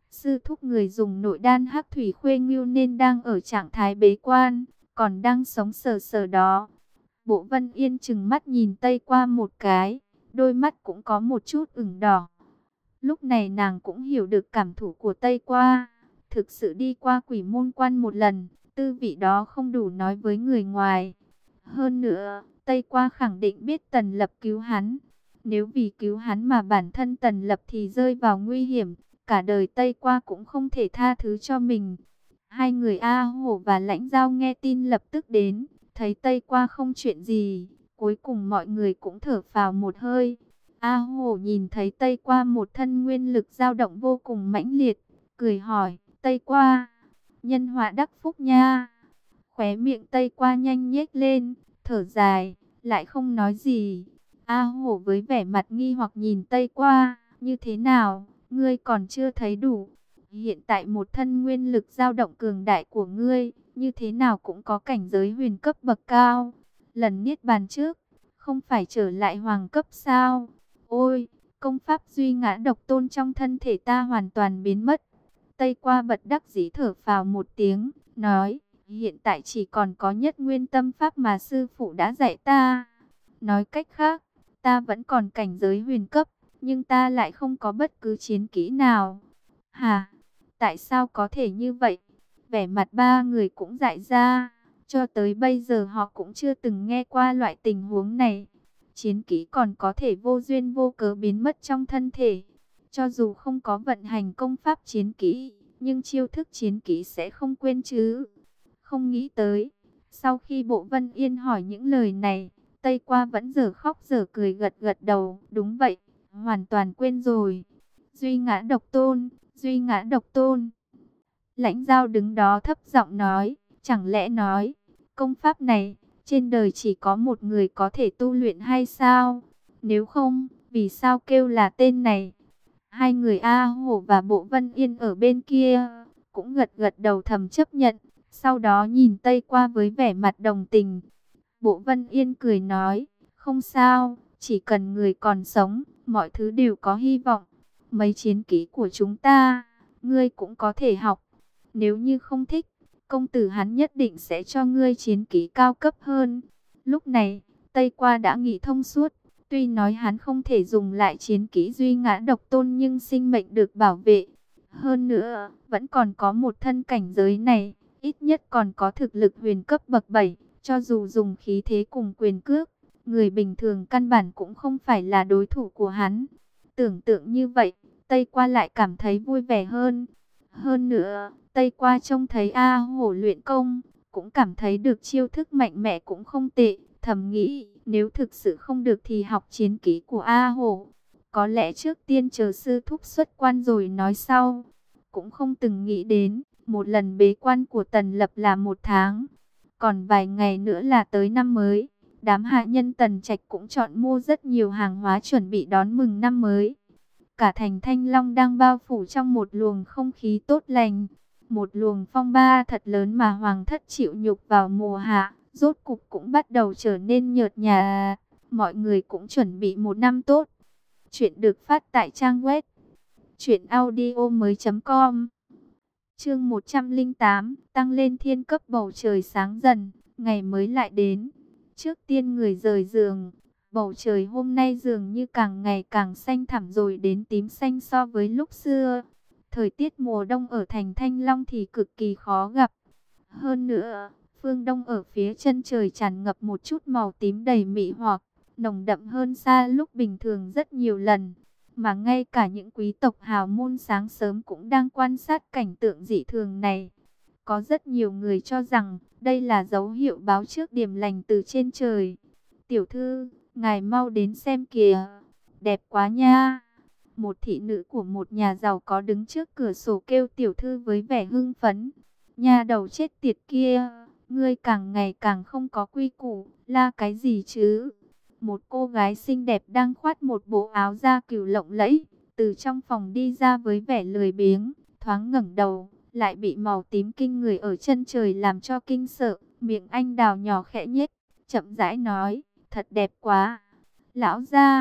Sư thúc người dùng nội đan hắc thủy khuê ngưu nên đang ở trạng thái bế quan, còn đang sống sờ sờ đó. Bộ Vân Yên trừng mắt nhìn Tây Qua một cái, đôi mắt cũng có một chút ửng đỏ. Lúc này nàng cũng hiểu được cảm thụ của Tây Qua. Thực sự đi qua quỷ môn quan một lần, tư vị đó không đủ nói với người ngoài. Hơn nữa, Tây Qua khẳng định biết Tần Lập cứu hắn. Nếu vì cứu hắn mà bản thân Tần Lập thì rơi vào nguy hiểm, cả đời Tây Qua cũng không thể tha thứ cho mình. Hai người A Hổ và Lãnh Giao nghe tin lập tức đến, thấy Tây Qua không chuyện gì, cuối cùng mọi người cũng thở phào một hơi. A Hổ nhìn thấy Tây Qua một thân nguyên lực dao động vô cùng mãnh liệt, cười hỏi, Tây Qua, nhân họa đắc phúc nha. Khóe miệng Tây Qua nhanh nhếch lên, thở dài, lại không nói gì. A Hổ với vẻ mặt nghi hoặc nhìn Tây Qua, như thế nào, ngươi còn chưa thấy đủ. Hiện tại một thân nguyên lực dao động cường đại của ngươi, như thế nào cũng có cảnh giới huyền cấp bậc cao. Lần niết bàn trước, không phải trở lại hoàng cấp sao? Ôi, công pháp duy ngã độc tôn trong thân thể ta hoàn toàn biến mất. Tây Qua bật đắc dĩ thở phào một tiếng, nói, hiện tại chỉ còn có nhất nguyên tâm pháp mà sư phụ đã dạy ta. Nói cách khác, ta vẫn còn cảnh giới huyền cấp, nhưng ta lại không có bất cứ chiến kỹ nào. Hả? Tại sao có thể như vậy? Vẻ mặt ba người cũng dại ra. Cho tới bây giờ họ cũng chưa từng nghe qua loại tình huống này. Chiến kỹ còn có thể vô duyên vô cớ biến mất trong thân thể. Cho dù không có vận hành công pháp chiến kỹ, nhưng chiêu thức chiến kỹ sẽ không quên chứ. Không nghĩ tới, sau khi Bộ Vân Yên hỏi những lời này, Tây Qua vẫn dở khóc dở cười gật gật đầu. Đúng vậy, hoàn toàn quên rồi. Duy ngã độc tôn, duy ngã độc tôn. Lãnh Giao đứng đó thấp giọng nói, chẳng lẽ nói, công pháp này, trên đời chỉ có một người có thể tu luyện hay sao? Nếu không, vì sao kêu là tên này? Hai người A Hổ và Bộ Vân Yên ở bên kia, cũng gật gật đầu thầm chấp nhận, sau đó nhìn Tây Qua với vẻ mặt đồng tình. Bộ Vân Yên cười nói, không sao, chỉ cần người còn sống, mọi thứ đều có hy vọng. Mấy chiến kỹ của chúng ta, ngươi cũng có thể học. Nếu như không thích, công tử hắn nhất định sẽ cho ngươi chiến kỹ cao cấp hơn. Lúc này, Tây Qua đã nghĩ thông suốt. Tuy nói hắn không thể dùng lại chiến kỹ duy ngã độc tôn nhưng sinh mệnh được bảo vệ. Hơn nữa, vẫn còn có một thân cảnh giới này, ít nhất còn có thực lực huyền cấp bậc bảy. Cho dù dùng khí thế cùng quyền cước, người bình thường căn bản cũng không phải là đối thủ của hắn. Tưởng tượng như vậy, Tây Qua lại cảm thấy vui vẻ hơn. Hơn nữa, Tây Qua trông thấy A Hổ luyện công, cũng cảm thấy được chiêu thức mạnh mẽ cũng không tệ. Thầm nghĩ, nếu thực sự không được thì học chiến kỹ của A Hổ. Có lẽ trước tiên chờ sư thúc xuất quan rồi nói sau. Cũng không từng nghĩ đến, một lần bế quan của Tần Lập là một tháng. Còn vài ngày nữa là tới năm mới. Đám hạ nhân Tần Trạch cũng chọn mua rất nhiều hàng hóa chuẩn bị đón mừng năm mới. Cả thành Thanh Long đang bao phủ trong một luồng không khí tốt lành. Một luồng phong ba thật lớn mà hoàng thất chịu nhục vào mùa hạ, rốt cục cũng bắt đầu trở nên nhợt nhạt. Mọi người cũng chuẩn bị một năm tốt. Chuyện được phát tại trang web truyện audio mới chấm com. Chương một trăm lẻ tám, tăng lên thiên cấp. Bầu trời sáng dần, ngày mới lại đến. Trước tiên người rời giường, bầu trời hôm nay dường như càng ngày càng xanh thẳm rồi đến tím xanh so với lúc xưa. Thời tiết mùa đông ở thành Thanh Long thì cực kỳ khó gặp. Hơn nữa, phương đông ở phía chân trời tràn ngập một chút màu tím đầy mị hoặc, nồng đậm hơn xa lúc bình thường rất nhiều lần. Mà ngay cả những quý tộc hào môn sáng sớm cũng đang quan sát cảnh tượng dị thường này. Có rất nhiều người cho rằng đây là dấu hiệu báo trước điềm lành từ trên trời. Tiểu thư, ngài mau đến xem kìa, đẹp quá nha. Một thị nữ của một nhà giàu có đứng trước cửa sổ kêu tiểu thư với vẻ hưng phấn. Nhà đầu chết tiệt kia, ngươi càng ngày càng không có quy củ, la cái gì chứ? Một cô gái xinh đẹp đang khoác một bộ áo da cừu lộng lẫy, từ trong phòng đi ra với vẻ lười biếng, thoáng ngẩng đầu, lại bị màu tím kinh người ở chân trời làm cho kinh sợ, miệng anh đào nhỏ khẽ nhếch, chậm rãi nói, thật đẹp quá. Lão gia,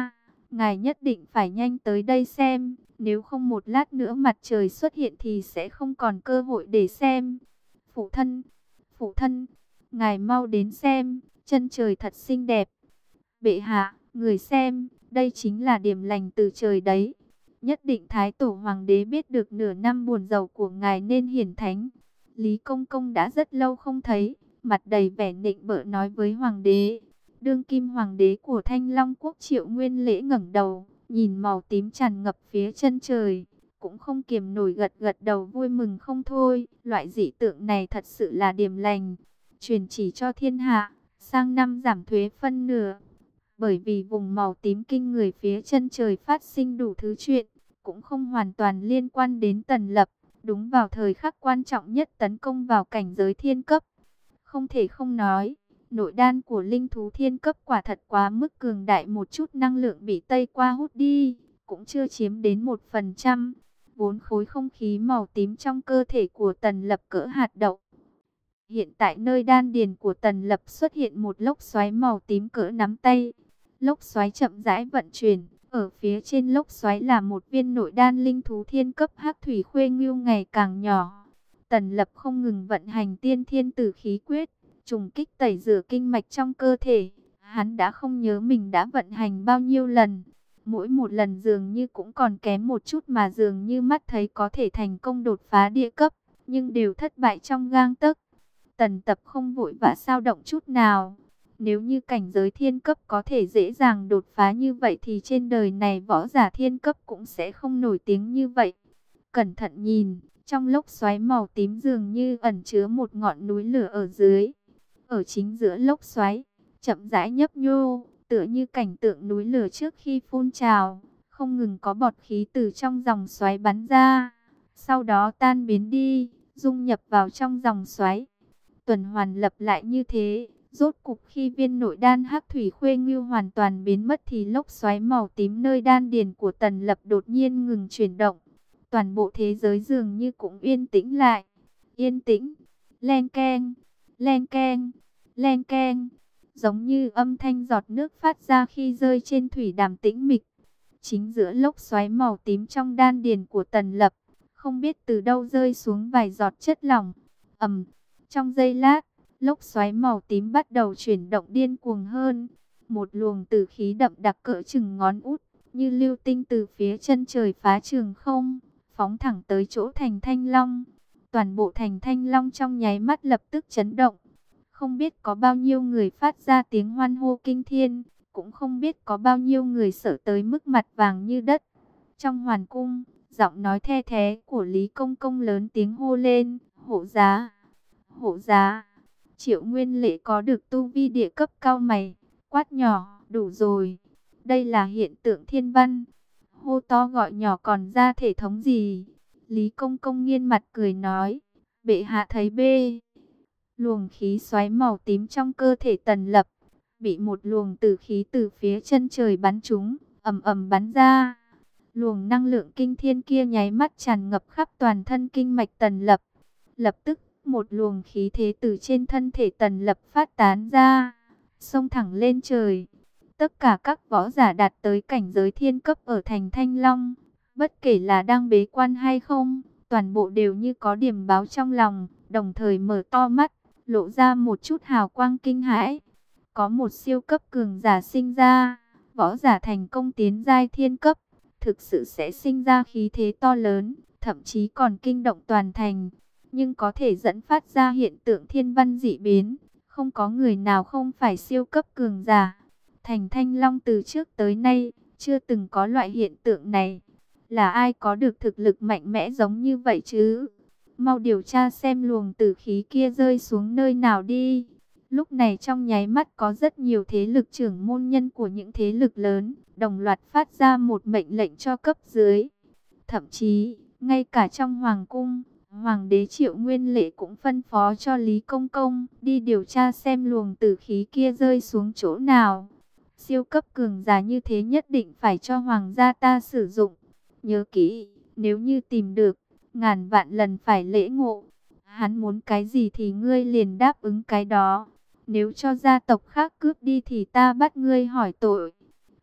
ngài nhất định phải nhanh tới đây xem, nếu không một lát nữa mặt trời xuất hiện thì sẽ không còn cơ hội để xem. Phụ thân, phụ thân, ngài mau đến xem, chân trời thật xinh đẹp. Bệ hạ, người xem, đây chính là điểm lành từ trời đấy. Nhất định Thái Tổ Hoàng đế biết được nửa năm buồn rầu của ngài nên hiển thánh. Lý Công Công đã rất lâu không thấy, mặt đầy vẻ nịnh bợ nói với Hoàng đế. Đương kim Hoàng đế của Thanh Long Quốc Triệu Nguyên Lễ ngẩng đầu, nhìn màu tím tràn ngập phía chân trời, cũng không kiềm nổi gật gật đầu vui mừng không thôi. Loại dị tượng này thật sự là điểm lành, truyền chỉ cho thiên hạ, sang năm giảm thuế phân nửa. Bởi vì vùng màu tím kinh người phía chân trời phát sinh đủ thứ chuyện, cũng không hoàn toàn liên quan đến Tần Lập. Đúng vào thời khắc quan trọng nhất tấn công vào cảnh giới thiên cấp. Không thể không nói, nội đan của linh thú thiên cấp quả thật quá mức cường đại, một chút năng lượng bị Tây qua hút đi, cũng chưa chiếm đến một phần trăm. Vốn khối không khí màu tím trong cơ thể của Tần Lập cỡ hạt đậu. Hiện tại nơi đan điền của Tần Lập xuất hiện một lốc xoáy màu tím cỡ nắm tay. Lốc xoáy chậm rãi vận chuyển, ở phía trên lốc xoáy là một viên nội đan linh thú thiên cấp hắc thủy khuê ngưu ngày càng nhỏ. Tần Lập không ngừng vận hành tiên thiên tử khí quyết, trùng kích tẩy rửa kinh mạch trong cơ thể. Hắn đã không nhớ mình đã vận hành bao nhiêu lần. Mỗi một lần dường như cũng còn kém một chút mà dường như mắt thấy có thể thành công đột phá địa cấp, nhưng đều thất bại trong gang tấc. Tần Tập không vội vã sao động chút nào. Nếu như cảnh giới thiên cấp có thể dễ dàng đột phá như vậy thì trên đời này võ giả thiên cấp cũng sẽ không nổi tiếng như vậy. Cẩn thận nhìn, trong lốc xoáy màu tím dường như ẩn chứa một ngọn núi lửa ở dưới. Ở chính giữa lốc xoáy, chậm rãi nhấp nhô, tựa như cảnh tượng núi lửa trước khi phun trào, không ngừng có bọt khí từ trong dòng xoáy bắn ra, sau đó tan biến đi, dung nhập vào trong dòng xoáy. Tuần hoàn lặp lại như thế. Rốt cục khi viên nội đan hắc thủy khuê ngưu hoàn toàn biến mất thì lốc xoáy màu tím nơi đan điền của Tần Lập đột nhiên ngừng chuyển động. Toàn bộ thế giới dường như cũng yên tĩnh lại. Yên tĩnh, len keng, len keng, len keng, giống như âm thanh giọt nước phát ra khi rơi trên thủy đàm tĩnh mịch. Chính giữa lốc xoáy màu tím trong đan điền của Tần Lập, không biết từ đâu rơi xuống vài giọt chất lỏng. Ầm, trong giây lát, lốc xoáy màu tím bắt đầu chuyển động điên cuồng hơn. Một luồng tử khí đậm đặc cỡ chừng ngón út, như lưu tinh từ phía chân trời phá trường không, phóng thẳng tới chỗ thành Thanh Long. Toàn bộ thành Thanh Long trong nháy mắt lập tức chấn động. Không biết có bao nhiêu người phát ra tiếng hoan hô kinh thiên, cũng không biết có bao nhiêu người sợ tới mức mặt vàng như đất. Trong hoàng cung, giọng nói the thé của Lý Công Công lớn tiếng hô lên, hộ giá, hộ giá. Triệu Nguyên Lễ có được tu vi địa cấp cao mày, quát nhỏ, đủ rồi. Đây là hiện tượng thiên văn. Hô to gọi nhỏ còn ra thể thống gì? Lý Công Công nghiêng mặt cười nói, bệ hạ thấy bê. Luồng khí xoáy màu tím trong cơ thể Tần Lập, bị một luồng tử khí từ phía chân trời bắn trúng, ầm ầm bắn ra. Luồng năng lượng kinh thiên kia nháy mắt tràn ngập khắp toàn thân kinh mạch Tần Lập. Lập tức, một luồng khí thế từ trên thân thể Tần Lập phát tán ra, xông thẳng lên trời. Tất cả các võ giả đạt tới cảnh giới thiên cấp ở thành Thanh Long, bất kể là đang bế quan hay không, toàn bộ đều như có điểm báo trong lòng, đồng thời mở to mắt, lộ ra một chút hào quang kinh hãi. Có một siêu cấp cường giả sinh ra, võ giả thành công tiến giai thiên cấp, thực sự sẽ sinh ra khí thế to lớn, thậm chí còn kinh động toàn thành. Nhưng có thể dẫn phát ra hiện tượng thiên văn dị biến, không có người nào không phải siêu cấp cường giả. Thành Thanh Long từ trước tới nay, chưa từng có loại hiện tượng này. Là ai có được thực lực mạnh mẽ giống như vậy chứ? Mau điều tra xem luồng tử khí kia rơi xuống nơi nào đi. Lúc này trong nháy mắt có rất nhiều thế lực trưởng môn nhân của những thế lực lớn, đồng loạt phát ra một mệnh lệnh cho cấp dưới. Thậm chí, ngay cả trong hoàng cung, Hoàng đế Triệu Nguyên Lễ cũng phân phó cho Lý Công Công đi điều tra xem luồng tử khí kia rơi xuống chỗ nào. Siêu cấp cường giả như thế nhất định phải cho hoàng gia ta sử dụng. Nhớ kỹ, nếu như tìm được, ngàn vạn lần phải lễ ngộ. Hắn muốn cái gì thì ngươi liền đáp ứng cái đó. Nếu cho gia tộc khác cướp đi thì ta bắt ngươi hỏi tội.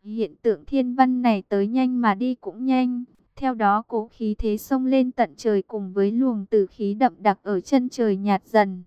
Hiện tượng thiên văn này tới nhanh mà đi cũng nhanh. Theo đó cố khí thế xông lên tận trời cùng với luồng tử khí đậm đặc ở chân trời nhạt dần.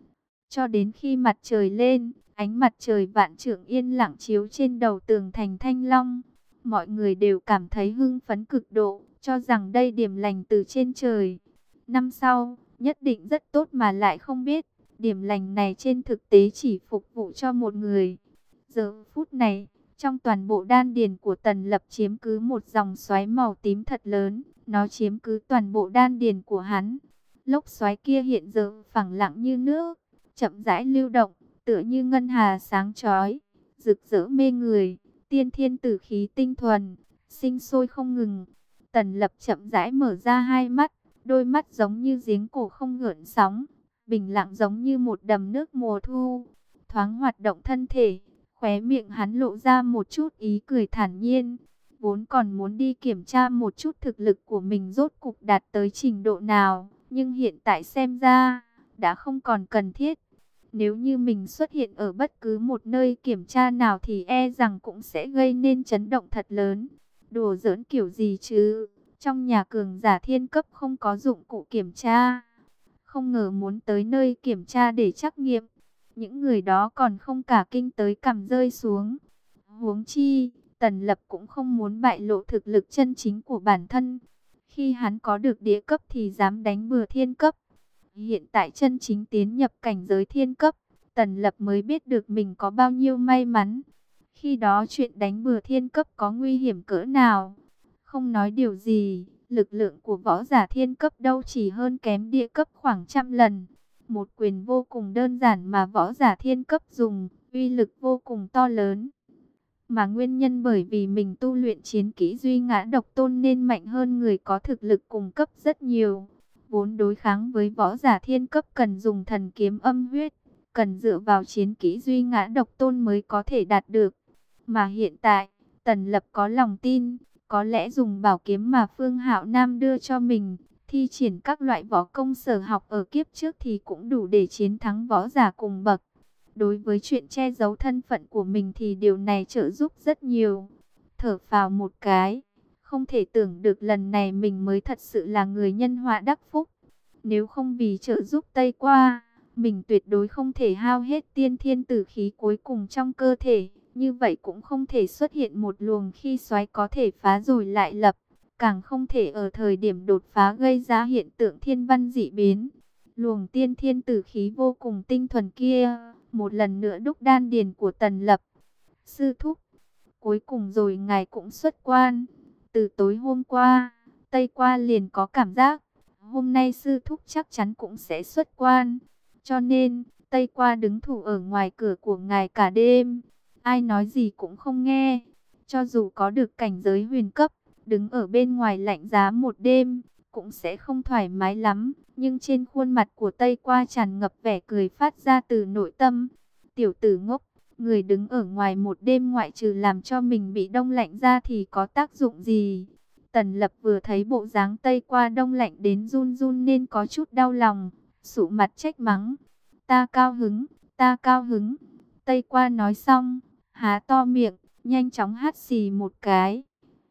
Cho đến khi mặt trời lên, ánh mặt trời vạn trượng yên lặng chiếu trên đầu tường thành Thanh Long. Mọi người đều cảm thấy hưng phấn cực độ, cho rằng đây điểm lành từ trên trời. Năm sau, nhất định rất tốt mà lại không biết, điểm lành này trên thực tế chỉ phục vụ cho một người. Giờ phút này, trong toàn bộ đan điền của Tần Lập chiếm cứ một dòng xoáy màu tím thật lớn, nó chiếm cứ toàn bộ đan điền của hắn. Lốc xoáy kia hiện giờ phẳng lặng như nước, chậm rãi lưu động, tựa như ngân hà sáng chói, rực rỡ mê người, tiên thiên tử khí tinh thuần, sinh sôi không ngừng. Tần Lập chậm rãi mở ra hai mắt, đôi mắt giống như giếng cổ không gợn sóng, bình lặng giống như một đầm nước mùa thu. Thoáng hoạt động thân thể, khóe miệng hắn lộ ra một chút ý cười thản nhiên. Vốn còn muốn đi kiểm tra một chút thực lực của mình rốt cục đạt tới trình độ nào, nhưng hiện tại xem ra đã không còn cần thiết. Nếu như mình xuất hiện ở bất cứ một nơi kiểm tra nào thì e rằng cũng sẽ gây nên chấn động thật lớn. Đùa giỡn kiểu gì chứ? Trong nhà cường giả thiên cấp không có dụng cụ kiểm tra. Không ngờ muốn tới nơi kiểm tra để trắc nghiệm. Những người đó còn không cả kinh tới cằm rơi xuống. Huống chi, Tần Lập cũng không muốn bại lộ thực lực chân chính của bản thân. Khi hắn có được địa cấp thì dám đánh bừa thiên cấp. Hiện tại chân chính tiến nhập cảnh giới thiên cấp, Tần Lập mới biết được mình có bao nhiêu may mắn. Khi đó chuyện đánh bừa thiên cấp có nguy hiểm cỡ nào. Không nói điều gì, lực lượng của võ giả thiên cấp đâu chỉ hơn kém địa cấp khoảng trăm lần. Một quyền vô cùng đơn giản mà võ giả thiên cấp dùng, uy lực vô cùng to lớn. Mà nguyên nhân bởi vì mình tu luyện chiến kỹ duy ngã độc tôn nên mạnh hơn người có thực lực cùng cấp rất nhiều. Vốn đối kháng với võ giả thiên cấp cần dùng thần kiếm âm huyết, cần dựa vào chiến kỹ duy ngã độc tôn mới có thể đạt được. Mà hiện tại, Tần Lập có lòng tin, có lẽ dùng bảo kiếm mà Phương Hạo Nam đưa cho mình, thi triển các loại võ công sở học ở kiếp trước thì cũng đủ để chiến thắng võ giả cùng bậc. Đối với chuyện che giấu thân phận của mình thì điều này trợ giúp rất nhiều. Thở phào một cái, không thể tưởng được lần này mình mới thật sự là người nhân họa đắc phúc. Nếu không vì trợ giúp Tây Qua, mình tuyệt đối không thể hao hết tiên thiên tử khí cuối cùng trong cơ thể. Như vậy cũng không thể xuất hiện một luồng khí xoáy có thể phá rồi lại lập. Càng không thể ở thời điểm đột phá gây ra hiện tượng thiên văn dị biến. Luồng tiên thiên tử khí vô cùng tinh thuần kia, một lần nữa đúc đan điền của Tần Lập. Sư thúc, cuối cùng rồi ngài cũng xuất quan. Từ tối hôm qua, Tây Qua liền có cảm giác, hôm nay sư thúc chắc chắn cũng sẽ xuất quan. Cho nên, Tây Qua đứng thủ ở ngoài cửa của ngài cả đêm. Ai nói gì cũng không nghe. Cho dù có được cảnh giới huyền cấp, đứng ở bên ngoài lạnh giá một đêm, cũng sẽ không thoải mái lắm. Nhưng trên khuôn mặt của Tây Qua tràn ngập vẻ cười phát ra từ nội tâm. Tiểu tử ngốc, người đứng ở ngoài một đêm ngoại trừ làm cho mình bị đông lạnh ra thì có tác dụng gì? Tần Lập vừa thấy bộ dáng Tây Qua đông lạnh đến run run nên có chút đau lòng, sụ mặt trách mắng. Ta cao hứng, ta cao hứng. Tây Qua nói xong, há to miệng, nhanh chóng hắt xì một cái.